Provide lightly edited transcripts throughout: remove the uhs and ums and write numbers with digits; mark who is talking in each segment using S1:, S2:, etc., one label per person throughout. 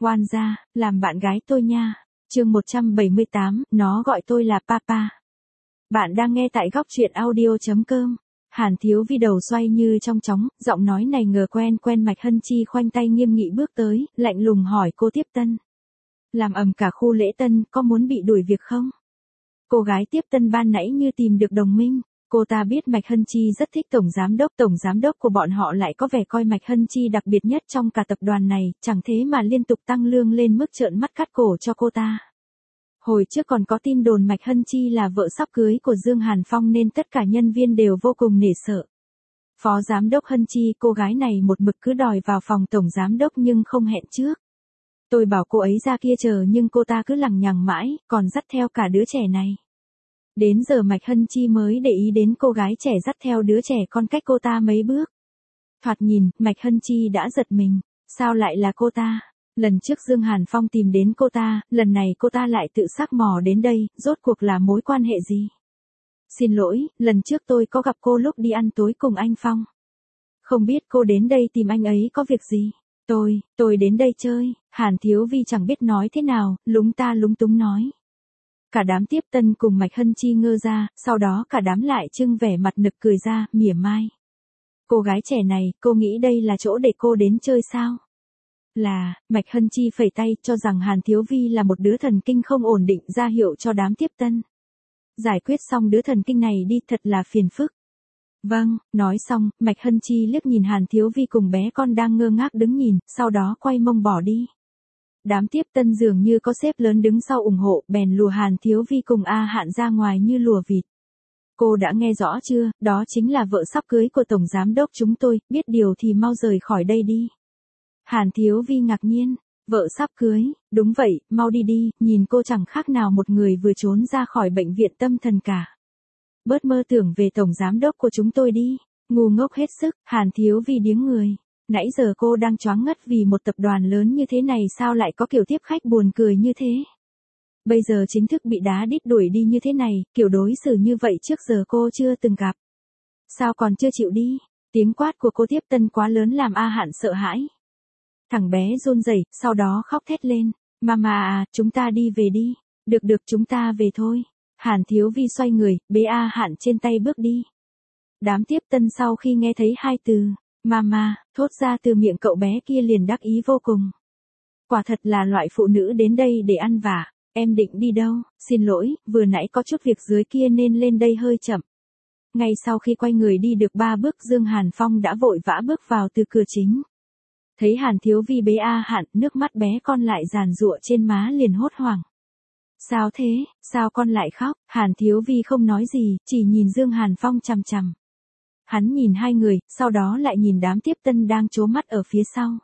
S1: Oan gia, làm bạn gái tôi nha. Chương 178, nó gọi tôi là papa. Bạn đang nghe tại góc truyện audio.com. Hàn Thiếu Vi đầu xoay như trong chóng, giọng nói này ngờ quen quen. Mạch Hân Chi khoanh tay nghiêm nghị bước tới, lạnh lùng hỏi cô Tiếp Tân. Làm ầm cả khu lễ tân, có muốn bị đuổi việc không? Cô gái Tiếp Tân ban nãy như tìm được đồng minh. Cô ta biết Mạch Hân Chi rất thích tổng giám đốc của bọn họ lại có vẻ coi Mạch Hân Chi đặc biệt nhất trong cả tập đoàn này, chẳng thế mà liên tục tăng lương lên mức trợn mắt cắt cổ cho cô ta. Hồi trước còn có tin đồn Mạch Hân Chi là vợ sắp cưới của Dương Hàn Phong nên tất cả nhân viên đều vô cùng nể sợ. Phó giám đốc Hân Chi, cô gái này một mực cứ đòi vào phòng tổng giám đốc nhưng không hẹn trước. Tôi bảo cô ấy ra kia chờ nhưng cô ta cứ lằng nhằng mãi, còn dắt theo cả đứa trẻ này. Đến giờ Mạch Hân Chi mới để ý đến cô gái trẻ dắt theo đứa trẻ con cách cô ta mấy bước. Thoạt nhìn, Mạch Hân Chi đã giật mình, sao lại là cô ta? Lần trước Dương Hàn Phong tìm đến cô ta, lần này cô ta lại tự xác mò đến đây, rốt cuộc là mối quan hệ gì? Xin lỗi, lần trước tôi có gặp cô lúc đi ăn tối cùng anh Phong. Không biết cô đến đây tìm anh ấy có việc gì? Tôi đến đây chơi. Hàn Thiếu Vi chẳng biết nói thế nào, lúng ta lúng túng nói. Cả đám Tiếp Tân cùng Mạch Hân Chi ngơ ra, sau đó cả đám lại trưng vẻ mặt nực cười ra, mỉa mai. Cô gái trẻ này, cô nghĩ đây là chỗ để cô đến chơi sao? Mạch Hân Chi phẩy tay cho rằng Hàn Thiếu Vi là một đứa thần kinh không ổn định, ra hiệu cho đám Tiếp Tân. Giải quyết xong đứa thần kinh này đi, thật là phiền phức. Vâng, nói xong, Mạch Hân Chi liếc nhìn Hàn Thiếu Vi cùng bé con đang ngơ ngác đứng nhìn, sau đó quay mông bỏ đi. Đám Tiếp Tân dường như có sếp lớn đứng sau ủng hộ, bèn lùa Hàn Thiếu Vi cùng A Hạn ra ngoài như lùa vịt. Cô đã nghe rõ chưa, đó chính là vợ sắp cưới của tổng giám đốc chúng tôi, biết điều thì mau rời khỏi đây đi. Hàn Thiếu Vi ngạc nhiên, vợ sắp cưới, đúng vậy, mau đi đi, nhìn cô chẳng khác nào một người vừa trốn ra khỏi bệnh viện tâm thần cả. Bớt mơ tưởng về tổng giám đốc của chúng tôi đi, ngu ngốc hết sức. Hàn Thiếu Vi điếng người. Nãy giờ cô đang choáng ngất vì một tập đoàn lớn như thế này sao lại có kiểu tiếp khách buồn cười như thế. Bây giờ chính thức bị đá đít đuổi đi như thế này, kiểu đối xử như vậy trước giờ cô chưa từng gặp. Sao còn chưa chịu đi? Tiếng quát của cô Tiếp Tân quá lớn làm A Hạn sợ hãi. Thằng bé run rẩy, sau đó khóc thét lên. Mama à, chúng ta đi về đi. Được chúng ta về thôi. Hàn Thiếu Vi xoay người, bế A Hạn trên tay bước đi. Đám Tiếp Tân sau khi nghe thấy hai từ Mama, thốt ra từ miệng cậu bé kia liền đắc ý vô cùng. Quả thật là loại phụ nữ đến đây để ăn vạ. Em định đi đâu? Xin lỗi, vừa nãy có chút việc dưới kia nên lên đây hơi chậm. Ngay sau khi quay người đi được 3 bước Dương Hàn Phong đã vội vã bước vào từ cửa chính. Thấy Hàn Thiếu Vi bế A Hạn, nước mắt bé con lại giàn giụa trên má liền hốt hoảng. Sao thế, sao con lại khóc? Hàn Thiếu Vi không nói gì, chỉ nhìn Dương Hàn Phong chằm chằm. Hắn nhìn hai người, sau đó lại nhìn đám Tiếp Tân đang trố mắt ở phía sau.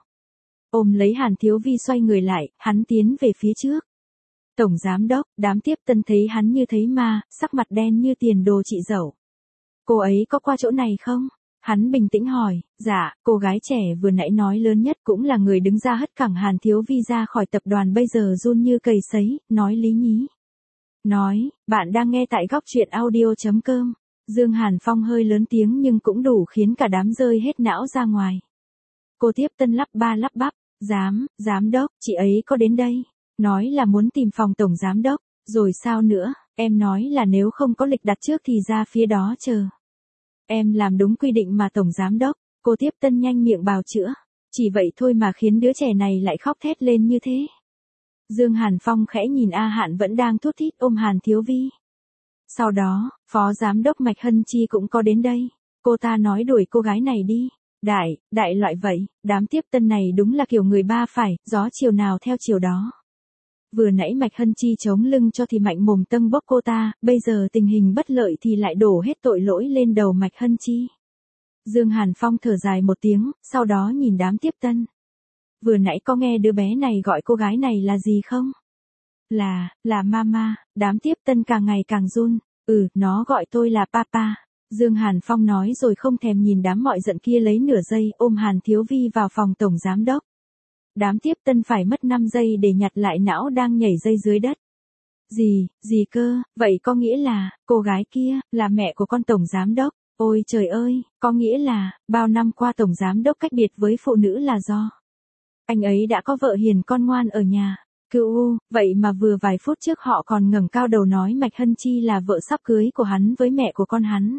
S1: Ôm lấy Hàn Thiếu Vi xoay người lại, hắn tiến về phía trước. Tổng giám đốc, đám Tiếp Tân thấy hắn như thấy ma, sắc mặt đen như tiền đồ chị dậu. Cô ấy có qua chỗ này không? Hắn bình tĩnh hỏi. Dạ, cô gái trẻ vừa nãy nói lớn nhất cũng là người đứng ra hất cẳng Hàn Thiếu Vi ra khỏi tập đoàn bây giờ run như cầy sấy, nói lý nhí. Nói, bạn đang nghe tại góc truyện audio.com. Dương Hàn Phong hơi lớn tiếng nhưng cũng đủ khiến cả đám rơi hết não ra ngoài. Cô Tiếp Tân lắp ba lắp bắp. Giám đốc, chị ấy có đến đây. Nói là muốn tìm phòng tổng giám đốc. Rồi sao nữa, em nói là nếu không có lịch đặt trước thì ra phía đó chờ. Em làm đúng quy định mà tổng giám đốc. Cô Tiếp Tân nhanh miệng bào chữa. Chỉ vậy thôi mà khiến đứa trẻ này lại khóc thét lên như thế. Dương Hàn Phong khẽ nhìn A Hạn vẫn đang thút thít ôm Hàn Thiếu Vi. Sau đó, phó giám đốc Mạch Hân Chi cũng có đến đây. Cô ta nói đuổi cô gái này đi. Đại loại vậy, đám Tiếp Tân này đúng là kiểu người ba phải, gió chiều nào theo chiều đó. Vừa nãy Mạch Hân Chi chống lưng cho thì mạnh mồm tâng bốc cô ta, bây giờ tình hình bất lợi thì lại đổ hết tội lỗi lên đầu Mạch Hân Chi. Dương Hàn Phong thở dài một tiếng, sau đó nhìn đám Tiếp Tân. Vừa nãy có nghe đứa bé này gọi cô gái này là gì không? Là mama. Đám Tiếp Tân càng ngày càng run. Nó gọi tôi là papa. Dương Hàn Phong nói rồi không thèm nhìn đám mọi giận kia lấy nửa giây ôm Hàn Thiếu Vi vào phòng tổng giám đốc. Đám Tiếp Tân phải mất 5 giây để nhặt lại não đang nhảy dây dưới đất. Gì cơ, vậy có nghĩa là, cô gái kia, là mẹ của con tổng giám đốc. Ôi trời ơi, có nghĩa là, bao năm qua tổng giám đốc cách biệt với phụ nữ là do Anh ấy đã có vợ hiền con ngoan ở nhà. Cựu, vậy mà vừa vài phút trước họ còn ngẩng cao đầu nói Mạch Hân Chi là vợ sắp cưới của hắn với mẹ của con hắn.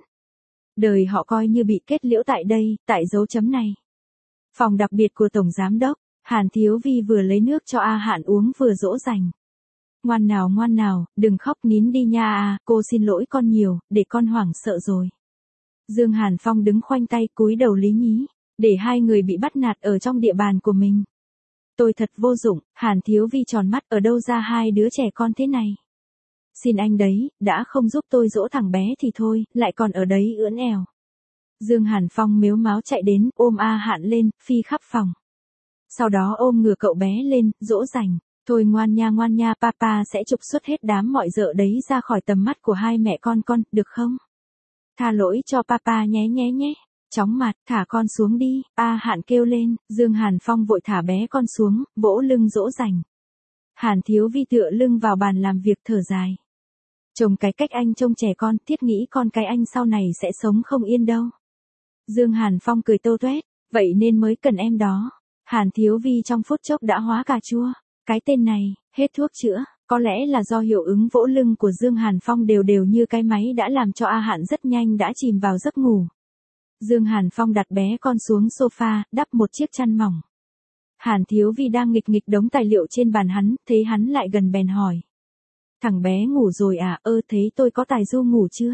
S1: Đời họ coi như bị kết liễu tại đây, tại dấu chấm này. Phòng đặc biệt của Tổng Giám Đốc, Hàn Thiếu Vi vừa lấy nước cho A Hạn uống vừa dỗ dành. Ngoan nào, đừng khóc nín đi nha à, cô xin lỗi con nhiều, để con hoảng sợ rồi. Dương Hàn Phong đứng khoanh tay cúi đầu lý nhí, để hai người bị bắt nạt ở trong địa bàn của mình. Tôi thật vô dụng, Hàn Thiếu Vi tròn mắt, ở đâu ra hai đứa trẻ con thế này. Xin anh đấy, đã không giúp tôi dỗ thằng bé thì thôi, lại còn ở đấy ưỡn ẻo. Dương Hàn Phong mếu máo chạy đến, ôm A Hạn lên, phi khắp phòng. Sau đó ôm ngửa cậu bé lên, dỗ dành. Thôi ngoan nha, papa sẽ trục xuất hết đám mọi dợ đấy ra khỏi tầm mắt của hai mẹ con, được không? Tha lỗi cho papa nhé. Chóng mặt, thả con xuống đi, A Hạn kêu lên, Dương Hàn Phong vội thả bé con xuống, vỗ lưng dỗ dành. Hàn Thiếu Vi tựa lưng vào bàn làm việc thở dài. Trông cái cách anh trông trẻ con, thiết nghĩ con cái anh sau này sẽ sống không yên đâu. Dương Hàn Phong cười tô toét, vậy nên mới cần em đó. Hàn Thiếu Vi trong phút chốc đã hóa cà chua. Cái tên này, hết thuốc chữa, có lẽ là do hiệu ứng vỗ lưng của Dương Hàn Phong đều như cái máy đã làm cho A Hạn rất nhanh đã chìm vào giấc ngủ. Dương Hàn Phong đặt bé con xuống sofa, đắp một chiếc chăn mỏng. Hàn Thiếu Vi đang nghịch đống tài liệu trên bàn hắn, thấy hắn lại gần bèn hỏi. Thằng bé ngủ rồi à, thấy tôi có tài du ngủ chưa?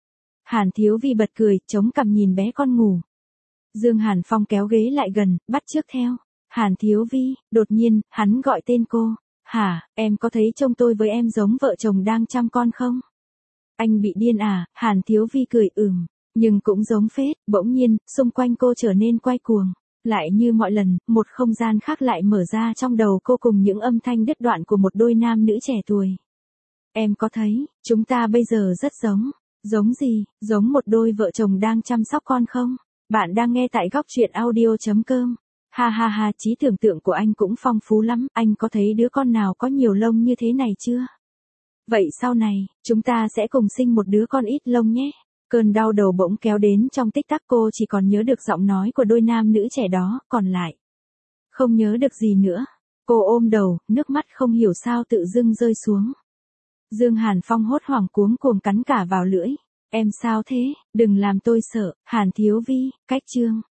S1: Hàn Thiếu Vi bật cười, chống cằm nhìn bé con ngủ. Dương Hàn Phong kéo ghế lại gần, bắt chước theo. Hàn Thiếu Vi, đột nhiên, hắn gọi tên cô. Hả, em có thấy trông tôi với em giống vợ chồng đang chăm con không? Anh bị điên à, Hàn Thiếu Vi cười nhưng cũng giống phết, bỗng nhiên, xung quanh cô trở nên quay cuồng. Lại như mọi lần, một không gian khác lại mở ra trong đầu cô cùng những âm thanh đứt đoạn của một đôi nam nữ trẻ tuổi. Em có thấy, chúng ta bây giờ rất giống. Giống gì, giống một đôi vợ chồng đang chăm sóc con không? Bạn đang nghe tại góc truyện audio.com. Ha, trí tưởng tượng của anh cũng phong phú lắm, anh có thấy đứa con nào có nhiều lông như thế này chưa? Vậy sau này, chúng ta sẽ cùng sinh một đứa con ít lông nhé. Cơn đau đầu bỗng kéo đến trong tích tắc, cô chỉ còn nhớ được giọng nói của đôi nam nữ trẻ đó, còn lại không nhớ được gì nữa. Cô ôm đầu, nước mắt không hiểu sao tự dưng rơi xuống. Dương Hàn Phong hốt hoảng cuống cuồng cắn cả vào lưỡi. Em sao thế, đừng làm tôi sợ, Hàn Thiếu Vi, cách chương.